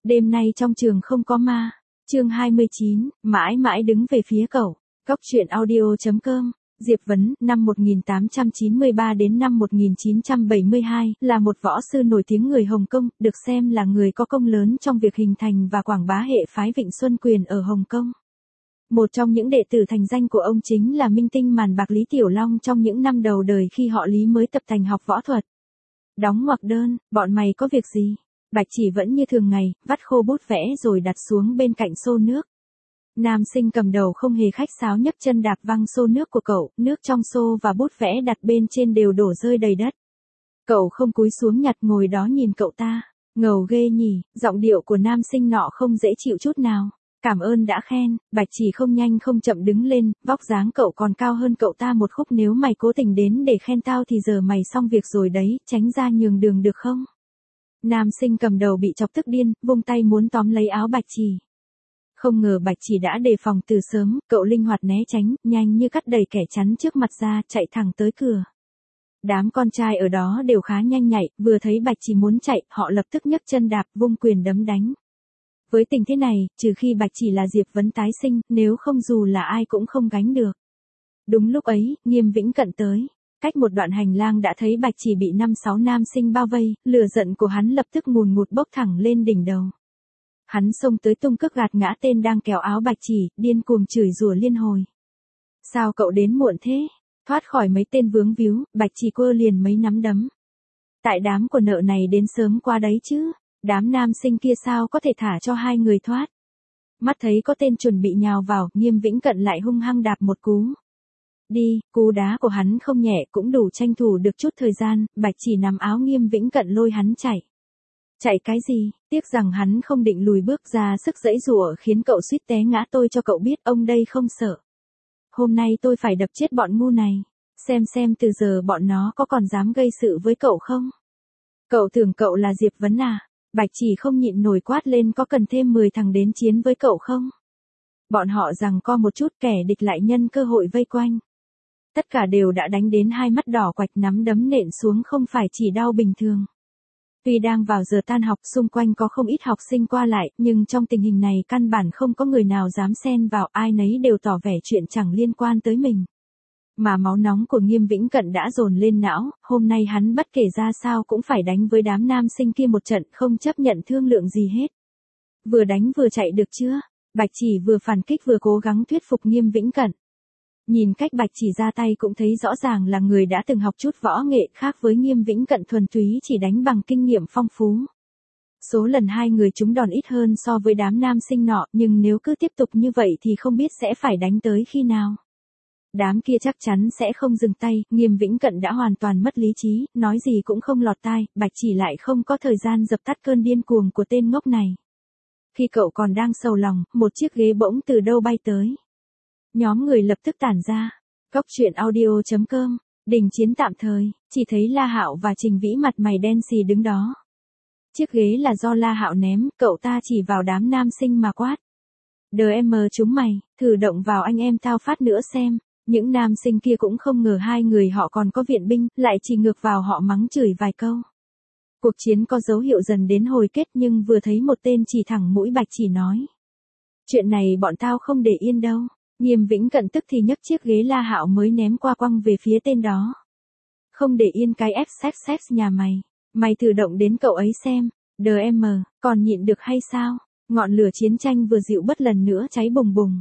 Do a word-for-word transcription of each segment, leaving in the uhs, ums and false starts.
Đêm nay trong trường không có ma. Chương hai mươi chín, mãi mãi đứng về phía cậu. Góc truyện audio chấm com. Diệp Vấn, năm một nghìn tám trăm chín mươi ba đến năm một nghìn chín trăm bảy mươi hai, là một võ sư nổi tiếng người Hồng Kông, được xem là người có công lớn trong việc hình thành và quảng bá hệ phái Vịnh Xuân Quyền ở Hồng Kông. Một trong những đệ tử thành danh của ông chính là minh tinh màn bạc Lý Tiểu Long trong những năm đầu đời khi họ Lý mới tập tành học võ thuật. Đóng ngoặc đơn, bọn mày có việc gì? Bạch Chỉ vẫn như thường ngày, vắt khô bút vẽ rồi đặt xuống bên cạnh xô nước. Nam sinh cầm đầu không hề khách sáo nhấc chân đạp văng xô nước của cậu, nước trong xô và bút vẽ đặt bên trên đều đổ rơi đầy đất. Cậu không cúi xuống nhặt ngồi đó nhìn cậu ta, ngầu ghê nhỉ, giọng điệu của nam sinh nọ không dễ chịu chút nào. Cảm ơn đã khen, Bạch Chỉ không nhanh không chậm đứng lên, vóc dáng cậu còn cao hơn cậu ta một khúc, nếu mày cố tình đến để khen tao thì giờ mày xong việc rồi đấy, tránh ra nhường đường được không? Nam sinh cầm đầu bị chọc tức điên, vung tay muốn tóm lấy áo Bạch Chỉ. Không ngờ Bạch Chỉ đã đề phòng từ sớm, cậu linh hoạt né tránh, nhanh như cắt đẩy kẻ chắn trước mặt ra, chạy thẳng tới cửa. Đám con trai ở đó đều khá nhanh nhạy, vừa thấy Bạch Chỉ muốn chạy, họ lập tức nhấc chân đạp, vung quyền đấm đánh. Với tình thế này, trừ khi Bạch Chỉ là Diệp Vấn tái sinh, nếu không dù là ai cũng không gánh được. Đúng lúc ấy, Nghiêm Vĩnh Cận tới. Cách một đoạn hành lang đã thấy Bạch Chỉ bị năm sáu nam sinh bao vây, lửa giận của hắn lập tức ngùn ngụt bốc thẳng lên đỉnh đầu. Hắn xông tới tung cước gạt ngã tên đang kéo áo Bạch Chỉ, điên cuồng chửi rủa liên hồi. Sao cậu đến muộn thế? Thoát khỏi mấy tên vướng víu, Bạch Chỉ quơ liền mấy nắm đấm. Tại đám của nợ này đến sớm qua đấy chứ, đám nam sinh kia sao có thể thả cho hai người thoát. Mắt thấy có tên chuẩn bị nhào vào, Nghiêm Vĩnh Cận lại hung hăng đạp một cú. Đi, cú đá của hắn không nhẹ cũng đủ tranh thủ được chút thời gian, Bạch Chỉ nắm áo Nghiêm Vĩnh Cận lôi hắn chạy. Chạy cái gì, tiếc rằng hắn không định lùi bước ra sức giãy giụa khiến cậu suýt té ngã, tôi cho cậu biết ông đây không sợ. Hôm nay tôi phải đập chết bọn ngu này, xem xem từ giờ bọn nó có còn dám gây sự với cậu không. Cậu tưởng cậu là Diệp Vấn à? Bạch Chỉ không nhịn nổi quát lên, có cần thêm mười thằng đến chiến với cậu không? Bọn họ giằng co một chút, kẻ địch lại nhân cơ hội vây quanh. Tất cả đều đã đánh đến hai mắt đỏ quạch, nắm đấm nện xuống không phải chỉ đau bình thường. Tuy đang vào giờ tan học, xung quanh có không ít học sinh qua lại, nhưng trong tình hình này căn bản không có người nào dám xen vào, ai nấy đều tỏ vẻ chuyện chẳng liên quan tới mình. Mà máu nóng của Nghiêm Vĩnh Cận đã dồn lên não, hôm nay hắn bất kể ra sao cũng phải đánh với đám nam sinh kia một trận, không chấp nhận thương lượng gì hết. Vừa đánh vừa chạy được chưa? Bạch Chỉ vừa phản kích vừa cố gắng thuyết phục Nghiêm Vĩnh Cận. Nhìn cách Bạch Chỉ ra tay cũng thấy rõ ràng là người đã từng học chút võ nghệ, khác với Nghiêm Vĩnh Cận thuần túy chỉ đánh bằng kinh nghiệm phong phú. Số lần hai người trúng đòn ít hơn so với đám nam sinh nọ, nhưng nếu cứ tiếp tục như vậy thì không biết sẽ phải đánh tới khi nào. Đám kia chắc chắn sẽ không dừng tay, Nghiêm Vĩnh Cận đã hoàn toàn mất lý trí, nói gì cũng không lọt tai, Bạch Chỉ lại không có thời gian dập tắt cơn điên cuồng của tên ngốc này. Khi cậu còn đang sầu lòng, một chiếc ghế bỗng từ đâu bay tới. Nhóm người lập tức tản ra. Góc truyện audio chấm com. Đình chiến tạm thời, chỉ thấy La Hạo và Trình Vĩ mặt mày đen xì đứng đó. Chiếc ghế là do La Hạo ném, cậu ta chỉ vào đám nam sinh mà quát. Đờ em mờ chúng mày, thử động vào anh em tao phát nữa xem. Những nam sinh kia cũng không ngờ hai người họ còn có viện binh, lại chỉ ngược vào họ mắng chửi vài câu. Cuộc chiến có dấu hiệu dần đến hồi kết, nhưng vừa thấy một tên chỉ thẳng mũi Bạch Chỉ nói. Chuyện này bọn tao không để yên đâu. Nghiêm Vĩnh Cận tức thì nhấc chiếc ghế La Hạo mới ném qua quăng về phía tên đó. Không để yên cái ép xếp xếp nhà mày. Mày thử động đến cậu ấy xem. Đờ em mờ, còn nhịn được hay sao? Ngọn lửa chiến tranh vừa dịu bớt lần nữa cháy bùng bùng.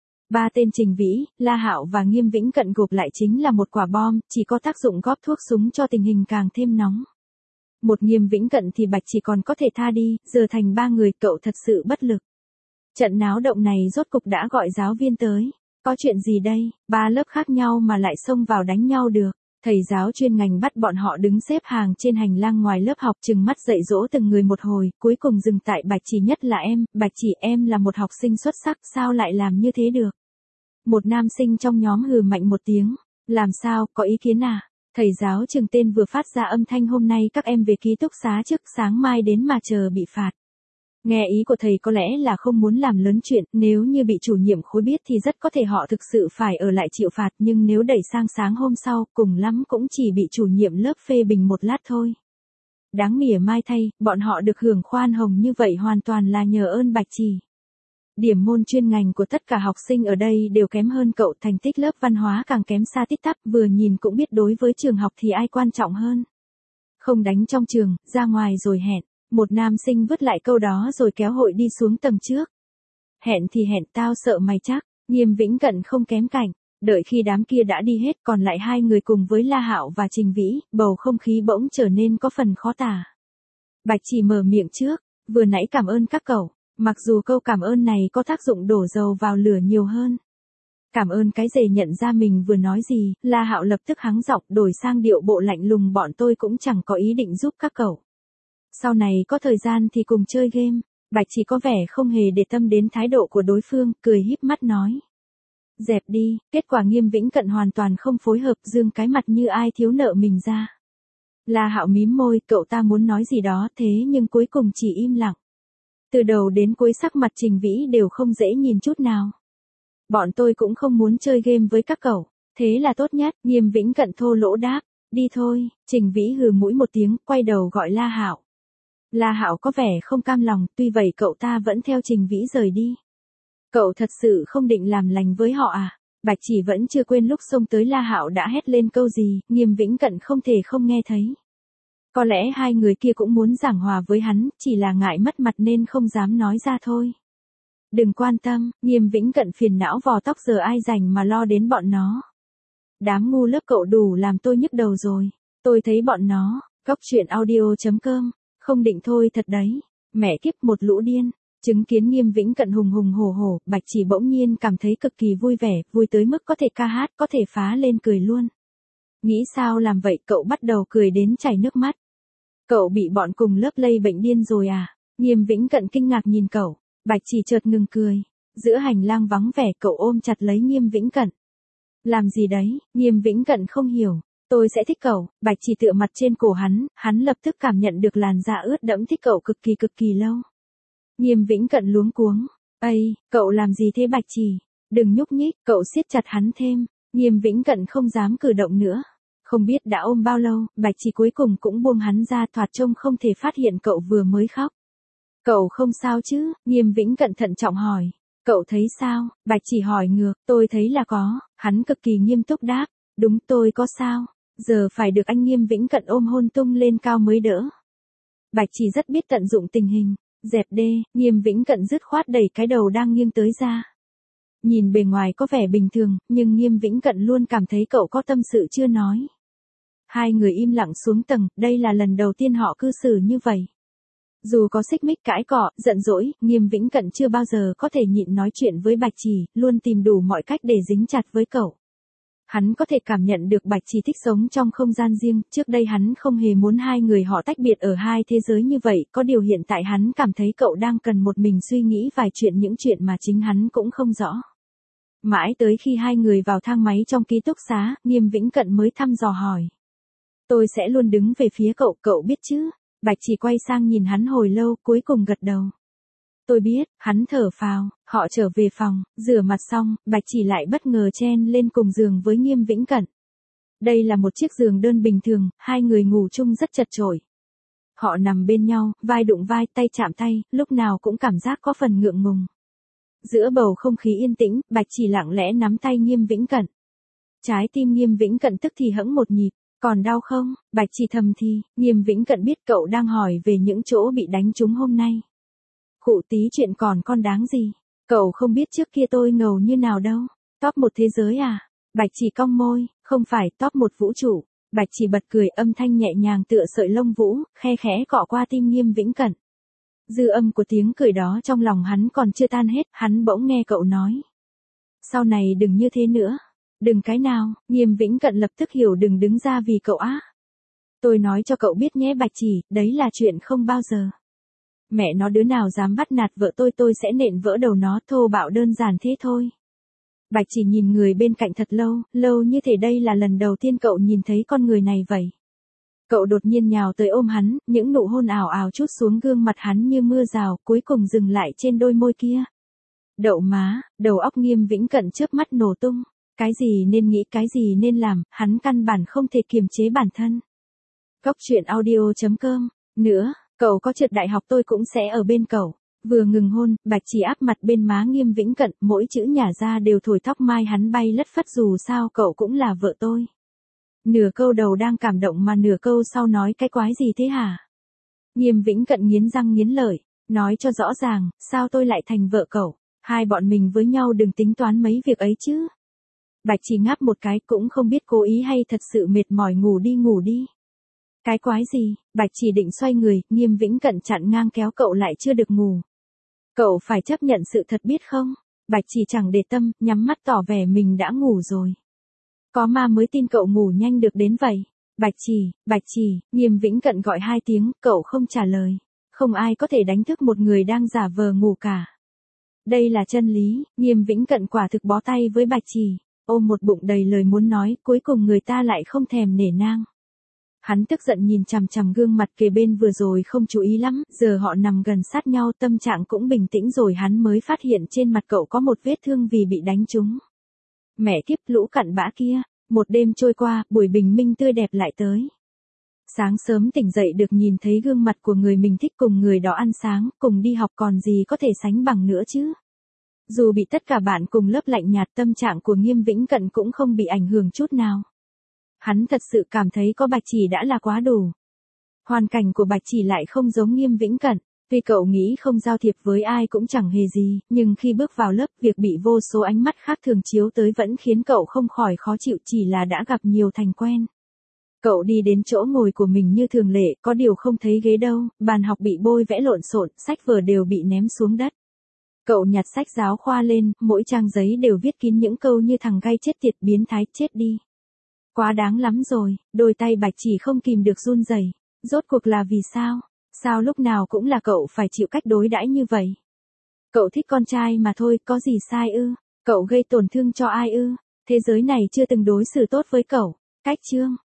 Ba tên Trình Vĩ, La Hạo và Nghiêm Vĩnh Cận gộp lại chính là một quả bom, chỉ có tác dụng góp thuốc súng cho tình hình càng thêm nóng. Một Nghiêm Vĩnh Cận thì Bạch Chỉ còn có thể tha đi, giờ thành ba người, cậu thật sự bất lực. Trận náo động này rốt cục đã gọi giáo viên tới. Có chuyện gì đây, ba lớp khác nhau mà lại xông vào đánh nhau được. Thầy giáo chuyên ngành bắt bọn họ đứng xếp hàng trên hành lang ngoài lớp học, trừng mắt dạy dỗ từng người một hồi, cuối cùng dừng tại Bạch Chỉ, nhất là em. Bạch Chỉ, em là một học sinh xuất sắc, sao lại làm như thế được? Một nam sinh trong nhóm hừ mạnh một tiếng. Làm sao, có ý kiến à? Thầy giáo trừng tên vừa phát ra âm thanh, hôm nay các em về ký túc xá trước, sáng mai đến mà chờ bị phạt. Nghe ý của thầy có lẽ là không muốn làm lớn chuyện, nếu như bị chủ nhiệm khối biết thì rất có thể họ thực sự phải ở lại chịu phạt, nhưng nếu đẩy sang sáng hôm sau, cùng lắm cũng chỉ bị chủ nhiệm lớp phê bình một lát thôi. Đáng mỉa mai thay, bọn họ được hưởng khoan hồng như vậy hoàn toàn là nhờ ơn Bạch Chỉ. Điểm môn chuyên ngành của tất cả học sinh ở đây đều kém hơn cậu, thành tích lớp văn hóa càng kém xa tít tắp, vừa nhìn cũng biết đối với trường học thì ai quan trọng hơn. Không đánh trong trường, ra ngoài rồi hẹn. Một nam sinh vứt lại câu đó rồi kéo hội đi xuống tầng trước. Hẹn thì hẹn, tao sợ mày chắc. Nghiêm Vĩnh Cận không kém cạnh. Đợi khi đám kia đã đi hết, còn lại hai người cùng với La Hạo và Trình Vĩ, bầu không khí bỗng trở nên có phần khó tả. Bạch Chỉ mở miệng trước, vừa nãy cảm ơn các cậu. Mặc dù câu cảm ơn này có tác dụng đổ dầu vào lửa nhiều hơn. Cảm ơn cái gì? Nhận ra mình vừa nói gì, La Hạo lập tức hắng giọng đổi sang điệu bộ lạnh lùng, bọn tôi cũng chẳng có ý định giúp các cậu. Sau này có thời gian thì cùng chơi game. Bạch Chỉ có vẻ không hề để tâm đến thái độ của đối phương, cười híp mắt nói. Dẹp đi. Kết quả Nghiêm Vĩnh Cận hoàn toàn không phối hợp, dương cái mặt như ai thiếu nợ mình ra. La Hạo mím môi, cậu ta muốn nói gì đó thế nhưng cuối cùng chỉ im lặng. Từ đầu đến cuối sắc mặt Trình Vĩ đều không dễ nhìn chút nào. Bọn tôi cũng không muốn chơi game với các cậu. Thế là tốt nhất. Nghiêm Vĩnh Cận thô lỗ đáp. Đi thôi. Trình Vĩ hừ mũi một tiếng, quay đầu gọi La Hạo. La Hạo có vẻ không cam lòng, tuy vậy cậu ta vẫn theo Trình Vĩ rời đi. Cậu thật sự không định làm lành với họ à? Bạch Chỉ vẫn chưa quên lúc xông tới La Hạo đã hét lên câu gì, Nghiêm Vĩnh Cận không thể không nghe thấy. Có lẽ hai người kia cũng muốn giảng hòa với hắn, chỉ là ngại mất mặt nên không dám nói ra thôi. Đừng quan tâm, Nghiêm Vĩnh Cận phiền não vò tóc, giờ ai rảnh mà lo đến bọn nó. Đám ngu lớp cậu đủ làm tôi nhức đầu rồi. Tôi thấy bọn nó, Góc Truyện Audio chấm com, không định thôi thật đấy. Mẹ kiếp, một lũ điên. Chứng kiến Nghiêm Vĩnh Cận hùng hùng hổ hổ, Bạch Chỉ bỗng nhiên cảm thấy cực kỳ vui vẻ, vui tới mức có thể ca hát, có thể phá lên cười luôn. Nghĩ sao làm vậy, cậu bắt đầu cười đến chảy nước mắt. Cậu bị bọn cùng lớp lây bệnh điên rồi à? Nghiêm Vĩnh Cận kinh ngạc nhìn cậu. Bạch Chỉ chợt ngừng cười. Giữa hành lang vắng vẻ, cậu ôm chặt lấy Nghiêm Vĩnh Cận. Làm gì đấy? Nghiêm Vĩnh Cận không hiểu. Tôi sẽ thích cậu. Bạch Chỉ tựa mặt trên cổ hắn, hắn lập tức cảm nhận được làn da ướt đẫm thích cậu cực kỳ cực kỳ lâu. Nghiêm Vĩnh Cận luống cuống. Ây, cậu làm gì thế Bạch Chỉ? Đừng nhúc nhích, cậu siết chặt hắn thêm. Nghiêm Vĩnh Cận không dám cử động nữa. Không biết đã ôm bao lâu, Bạch Chỉ cuối cùng cũng buông hắn ra, thoạt trông không thể phát hiện cậu vừa mới khóc. Cậu không sao chứ? Nghiêm Vĩnh Cận thận trọng hỏi. Cậu thấy sao? Bạch Chỉ hỏi ngược. Tôi thấy là có. Hắn cực kỳ nghiêm túc đáp. Đúng, tôi có sao? Giờ phải được anh Nghiêm Vĩnh Cận ôm hôn tung lên cao mới đỡ. Bạch Chỉ rất biết tận dụng tình hình. Dẹp đê. Nghiêm Vĩnh Cận dứt khoát đẩy cái đầu đang nghiêng tới ra. Nhìn bề ngoài có vẻ bình thường, nhưng Nghiêm Vĩnh Cận luôn cảm thấy cậu có tâm sự chưa nói. Hai người im lặng xuống tầng, đây là lần đầu tiên họ cư xử như vậy. Dù có xích mích cãi cọ, giận dỗi, Nghiêm Vĩnh Cận chưa bao giờ có thể nhịn nói chuyện với Bạch Chỉ, luôn tìm đủ mọi cách để dính chặt với cậu. Hắn có thể cảm nhận được Bạch Chỉ thích sống trong không gian riêng, trước đây hắn không hề muốn hai người họ tách biệt ở hai thế giới như vậy, có điều hiện tại hắn cảm thấy cậu đang cần một mình suy nghĩ vài chuyện, những chuyện mà chính hắn cũng không rõ. Mãi tới khi hai người vào thang máy trong ký túc xá, Nghiêm Vĩnh Cận mới thăm dò hỏi. Tôi sẽ luôn đứng về phía cậu, cậu biết chứ? Bạch Chỉ quay sang nhìn hắn hồi lâu, cuối cùng gật đầu. Tôi biết, hắn thở phào, họ trở về phòng, rửa mặt xong, Bạch Chỉ lại bất ngờ chen lên cùng giường với Nghiêm Vĩnh Cận. Đây là một chiếc giường đơn bình thường, hai người ngủ chung rất chật chội. Họ nằm bên nhau, vai đụng vai, tay chạm tay, lúc nào cũng cảm giác có phần ngượng ngùng. Giữa bầu không khí yên tĩnh, Bạch Chỉ lặng lẽ nắm tay Nghiêm Vĩnh Cận. Trái tim Nghiêm Vĩnh Cận tức thì hẫng một nhịp. Còn đau không? Bạch Chỉ thầm thì, Nghiêm Vĩnh Cận biết cậu đang hỏi về những chỗ bị đánh trúng hôm nay. Khụ tí chuyện còn con đáng gì? Cậu không biết trước kia tôi ngầu như nào đâu. Top một thế giới à? Bạch Chỉ cong môi, không phải top một vũ trụ. Bạch Chỉ bật cười, âm thanh nhẹ nhàng tựa sợi lông vũ, khe khẽ cọ qua tim Nghiêm Vĩnh Cận. Dư âm của tiếng cười đó trong lòng hắn còn chưa tan hết, hắn bỗng nghe cậu nói. Sau này đừng như thế nữa. Đừng cái nào? Nghiêm Vĩnh Cận lập tức hiểu, đừng đứng ra vì cậu á. Tôi nói cho cậu biết nhé Bạch Chỉ, đấy là chuyện không bao giờ. Mẹ nó, đứa nào dám bắt nạt vợ tôi tôi sẽ nện vỡ đầu nó, thô bạo đơn giản thế thôi. Bạch Chỉ nhìn người bên cạnh thật lâu, lâu như thể đây là lần đầu tiên cậu nhìn thấy con người này vậy. Cậu đột nhiên nhào tới ôm hắn, những nụ hôn ảo ảo trút xuống gương mặt hắn như mưa rào, cuối cùng dừng lại trên đôi môi kia. Đậu má, đầu óc Nghiêm Vĩnh Cận chớp mắt nổ tung. Cái gì nên nghĩ, cái gì nên làm, hắn căn bản không thể kiềm chế bản thân. Góc Truyện Audio chấm com Nữa, cậu có trượt đại học tôi cũng sẽ ở bên cậu. Vừa ngừng hôn, Bạch Chỉ áp mặt bên má Nghiêm Vĩnh Cận, mỗi chữ nhả ra đều thổi tóc mai hắn bay lất phất, dù sao cậu cũng là vợ tôi. Nửa câu đầu đang cảm động mà nửa câu sau nói cái quái gì thế hả? Nghiêm Vĩnh Cận nghiến răng nghiến lợi, nói cho rõ ràng, sao tôi lại thành vợ cậu? Hai bọn mình với nhau đừng tính toán mấy việc ấy chứ. Bạch Chỉ ngáp một cái, cũng không biết cố ý hay thật sự mệt mỏi, ngủ đi ngủ đi. Cái quái gì? Bạch Chỉ định xoay người, Nghiêm Vĩnh Cận chặn ngang kéo cậu lại, chưa được ngủ. Cậu phải chấp nhận sự thật biết không? Bạch Chỉ chẳng để tâm, nhắm mắt tỏ vẻ mình đã ngủ rồi. Có ma mới tin cậu ngủ nhanh được đến vậy. Bạch Chỉ, Bạch Chỉ, Nghiêm Vĩnh Cận gọi hai tiếng, cậu không trả lời. Không ai có thể đánh thức một người đang giả vờ ngủ cả. Đây là chân lý, Nghiêm Vĩnh Cận quả thực bó tay với Bạch Chỉ, ôm một bụng đầy lời muốn nói, cuối cùng người ta lại không thèm nể nang. Hắn tức giận nhìn chằm chằm gương mặt kề bên vừa rồi không chú ý lắm, giờ họ nằm gần sát nhau, tâm trạng cũng bình tĩnh rồi hắn mới phát hiện trên mặt cậu có một vết thương vì bị đánh trúng. Mẹ kiếp, lũ cặn bã kia, một đêm trôi qua, buổi bình minh tươi đẹp lại tới. Sáng sớm tỉnh dậy được nhìn thấy gương mặt của người mình thích cùng người đó ăn sáng, cùng đi học, còn gì có thể sánh bằng nữa chứ. Dù bị tất cả bạn cùng lớp lạnh nhạt, tâm trạng của Nghiêm Vĩnh Cận cũng không bị ảnh hưởng chút nào. Hắn thật sự cảm thấy có Bạch Chỉ đã là quá đủ. Hoàn cảnh của Bạch Chỉ lại không giống Nghiêm Vĩnh Cận. Tuy cậu nghĩ không giao thiệp với ai cũng chẳng hề gì, nhưng khi bước vào lớp, việc bị vô số ánh mắt khác thường chiếu tới vẫn khiến cậu không khỏi khó chịu, chỉ là đã gặp nhiều thành quen. Cậu đi đến chỗ ngồi của mình như thường lệ, có điều không thấy ghế đâu, bàn học bị bôi vẽ lộn xộn, sách vở đều bị ném xuống đất. Cậu nhặt sách giáo khoa lên, mỗi trang giấy đều viết kín những câu như thằng gay chết tiệt, biến thái, chết đi. Quá đáng lắm rồi, đôi tay Bạch Chỉ không kìm được run rẩy. Rốt cuộc là vì sao? Sao lúc nào cũng là cậu phải chịu cách đối đãi như vậy? Cậu thích con trai mà thôi, có gì sai ư? Cậu gây tổn thương cho ai ư? Thế giới này chưa từng đối xử tốt với cậu. Cách chương